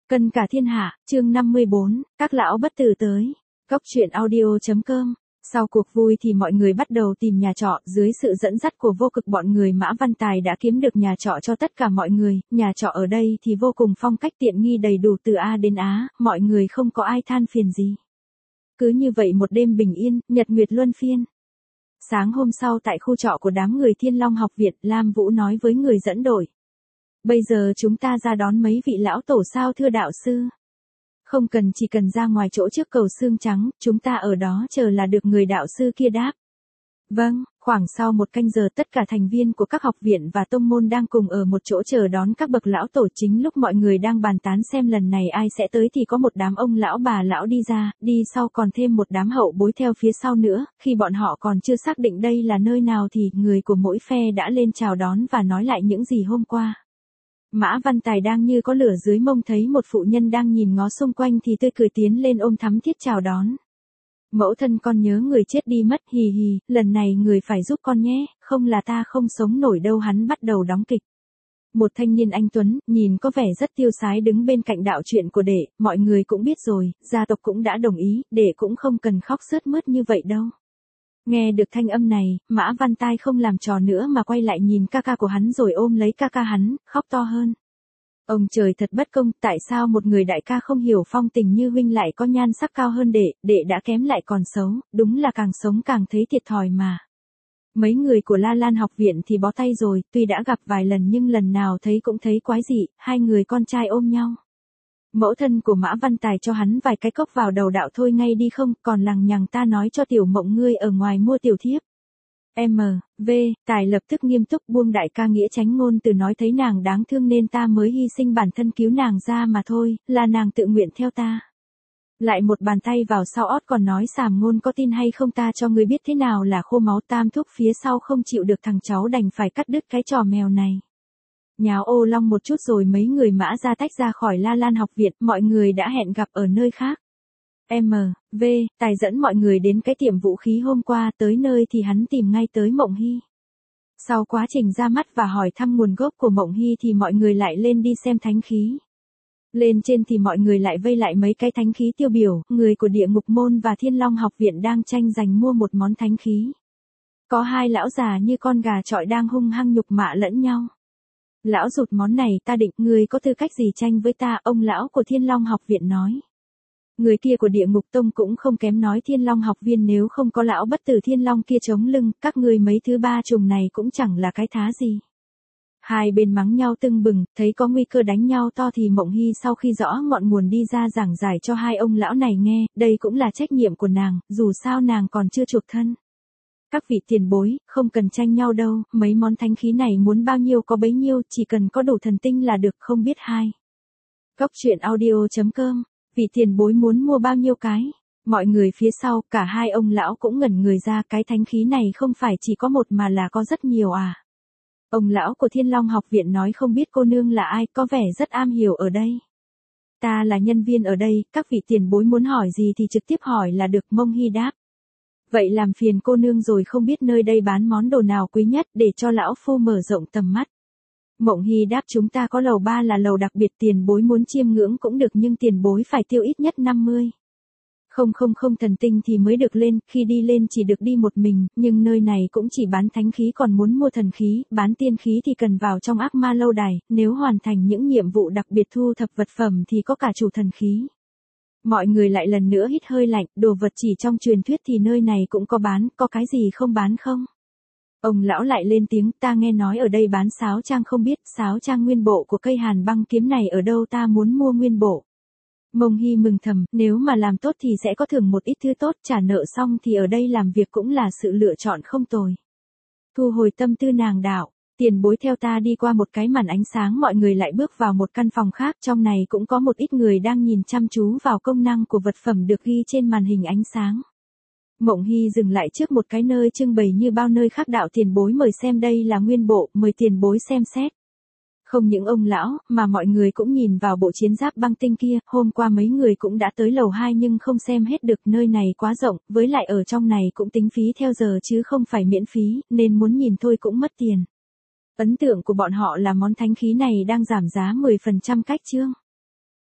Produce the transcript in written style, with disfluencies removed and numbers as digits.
Cân cả thiên hạ, chương 54, các lão bất tử tới. Cốc truyện audio.com. Sau cuộc vui thì mọi người bắt đầu tìm nhà trọ, dưới sự dẫn dắt của vô cực bọn người Mã Văn Tài đã kiếm được nhà trọ cho tất cả mọi người, nhà trọ ở đây thì vô cùng phong cách tiện nghi đầy đủ từ A đến Á, mọi người không có ai than phiền gì. Cứ như vậy một đêm bình yên, nhật nguyệt luân phiên. Sáng hôm sau tại khu trọ của đám người Thiên Long học viện, Lam Vũ nói với người dẫn đội. Bây giờ chúng ta ra đón mấy vị lão tổ sao thưa đạo sư? Không cần, chỉ cần ra ngoài chỗ trước cầu xương trắng, chúng ta ở đó chờ là được, người đạo sư kia đáp. Vâng, khoảng sau một canh giờ tất cả thành viên của các học viện và tông môn đang cùng ở một chỗ chờ đón các bậc lão tổ. Chính lúc mọi người đang bàn tán xem lần này ai sẽ tới thì có một đám ông lão bà lão đi ra, đi sau còn thêm một đám hậu bối theo phía sau nữa. Khi bọn họ còn chưa xác định đây là nơi nào thì người của mỗi phe đã lên chào đón và nói lại những gì hôm qua. Mã Văn Tài đang như có lửa dưới mông thấy một phụ nhân đang nhìn ngó xung quanh thì tươi cười tiến lên ôm thắm thiết chào đón. Mẫu thân con nhớ người chết đi mất, hì hì, lần này người phải giúp con nhé, không là ta không sống nổi đâu. Hắn bắt đầu đóng kịch. Một thanh niên anh tuấn, nhìn có vẻ rất tiêu sái đứng bên cạnh đạo truyện của đệ, mọi người cũng biết rồi, gia tộc cũng đã đồng ý, đệ cũng không cần khóc sướt mướt như vậy đâu. Nghe được thanh âm này, Mã Văn Tài không làm trò nữa mà quay lại nhìn ca ca của hắn rồi ôm lấy ca ca hắn, khóc to hơn. Ông trời thật bất công, tại sao một người đại ca không hiểu phong tình như huynh lại có nhan sắc cao hơn đệ đã kém lại còn xấu, đúng là càng sống càng thấy thiệt thòi mà. Mấy người của La Lan học viện thì bó tay rồi, tuy đã gặp vài lần nhưng lần nào thấy cũng thấy quái dị, hai người con trai ôm nhau. Mẫu thân của Mã Văn Tài cho hắn vài cái cốc vào đầu đạo thôi ngay đi không, còn lằng nhằng ta nói cho Tiểu Mộng ngươi ở ngoài mua tiểu thiếp. Tài lập tức nghiêm túc buông đại ca nghĩa tránh ngôn từ nói thấy nàng đáng thương nên ta mới hy sinh bản thân cứu nàng ra mà thôi, là nàng tự nguyện theo ta. Lại một bàn tay vào sau ót còn nói sàm ngôn, có tin hay không ta cho ngươi biết thế nào là khô máu. Tam thúc phía sau không chịu được, thằng cháu đành phải cắt đứt cái trò mèo này. Nháo ô long một chút rồi mấy người Mã ra tách ra khỏi La Lan học viện, mọi người đã hẹn gặp ở nơi khác. Tài dẫn mọi người đến cái tiệm vũ khí hôm qua, tới nơi thì hắn tìm ngay tới Mộng Hy. Sau quá trình ra mắt và hỏi thăm nguồn gốc của Mộng Hy thì mọi người lại lên đi xem thánh khí. Lên trên thì mọi người lại vây lại mấy cái thánh khí tiêu biểu, người của Địa Ngục Môn và Thiên Long học viện đang tranh giành mua một món thánh khí. Có hai lão già như con gà chọi đang hung hăng nhục mạ lẫn nhau. Lão rụt món này ta định, người có tư cách gì tranh với ta, ông lão của Thiên Long học viện nói. Người kia của Địa Ngục Tông cũng không kém nói Thiên Long học viên nếu không có lão bất tử Thiên Long kia chống lưng, các ngươi mấy thứ ba trùng này cũng chẳng là cái thá gì. Hai bên mắng nhau tưng bừng, thấy có nguy cơ đánh nhau to thì Mộng Hy sau khi rõ ngọn nguồn đi ra giảng giải cho hai ông lão này nghe, đây cũng là trách nhiệm của nàng, dù sao nàng còn chưa chuộc thân. Các vị tiền bối, không cần tranh nhau đâu, mấy món thánh khí này muốn bao nhiêu có bấy nhiêu, chỉ cần có đủ thần tinh là được, không biết hai. Cốc truyện audio.com. Vị tiền bối muốn mua bao nhiêu cái? Mọi người phía sau, cả hai ông lão cũng ngẩn người ra, cái thánh khí này không phải chỉ có một mà là có rất nhiều à? Ông lão của Thiên Long học viện nói không biết cô nương là ai, có vẻ rất am hiểu ở đây. Ta là nhân viên ở đây, các vị tiền bối muốn hỏi gì thì trực tiếp hỏi là được, Mông Hy đáp. Vậy làm phiền cô nương rồi, không biết nơi đây bán món đồ nào quý nhất để cho lão phu mở rộng tầm mắt. Mộng Hy đáp chúng ta có lầu 3 là lầu đặc biệt, tiền bối muốn chiêm ngưỡng cũng được nhưng tiền bối phải tiêu ít nhất 50. Không thần tinh thì mới được lên, khi đi lên chỉ được đi một mình, nhưng nơi này cũng chỉ bán thánh khí, còn muốn mua thần khí, bán tiên khí thì cần vào trong ác ma lâu đài, nếu hoàn thành những nhiệm vụ đặc biệt thu thập vật phẩm thì có cả chủ thần khí. Mọi người lại lần nữa hít hơi lạnh, đồ vật chỉ trong truyền thuyết thì nơi này cũng có bán, có cái gì không bán không? Ông lão lại lên tiếng, ta nghe nói ở đây bán sáo trang, không biết sáo trang nguyên bộ của cây hàn băng kiếm này ở đâu, ta muốn mua nguyên bộ. Mông Hy mừng thầm, nếu mà làm tốt thì sẽ có thưởng một ít thứ tốt, trả nợ xong thì ở đây làm việc cũng là sự lựa chọn không tồi. Thu hồi tâm tư nàng đạo, tiền bối theo ta đi qua một cái màn ánh sáng, mọi người lại bước vào một căn phòng khác, trong này cũng có một ít người đang nhìn chăm chú vào công năng của vật phẩm được ghi trên màn hình ánh sáng. Mộng Hy dừng lại trước một cái nơi trưng bày như bao nơi khác, đạo tiền bối mời xem, đây là nguyên bộ, mời tiền bối xem xét. Không những ông lão, mà mọi người cũng nhìn vào bộ chiến giáp băng tinh kia, hôm qua mấy người cũng đã tới lầu 2 nhưng không xem hết được, nơi này quá rộng, với lại ở trong này cũng tính phí theo giờ chứ không phải miễn phí, nên muốn nhìn thôi cũng mất tiền. Ấn tượng của bọn họ là món thánh khí này đang giảm giá 10% cách chương.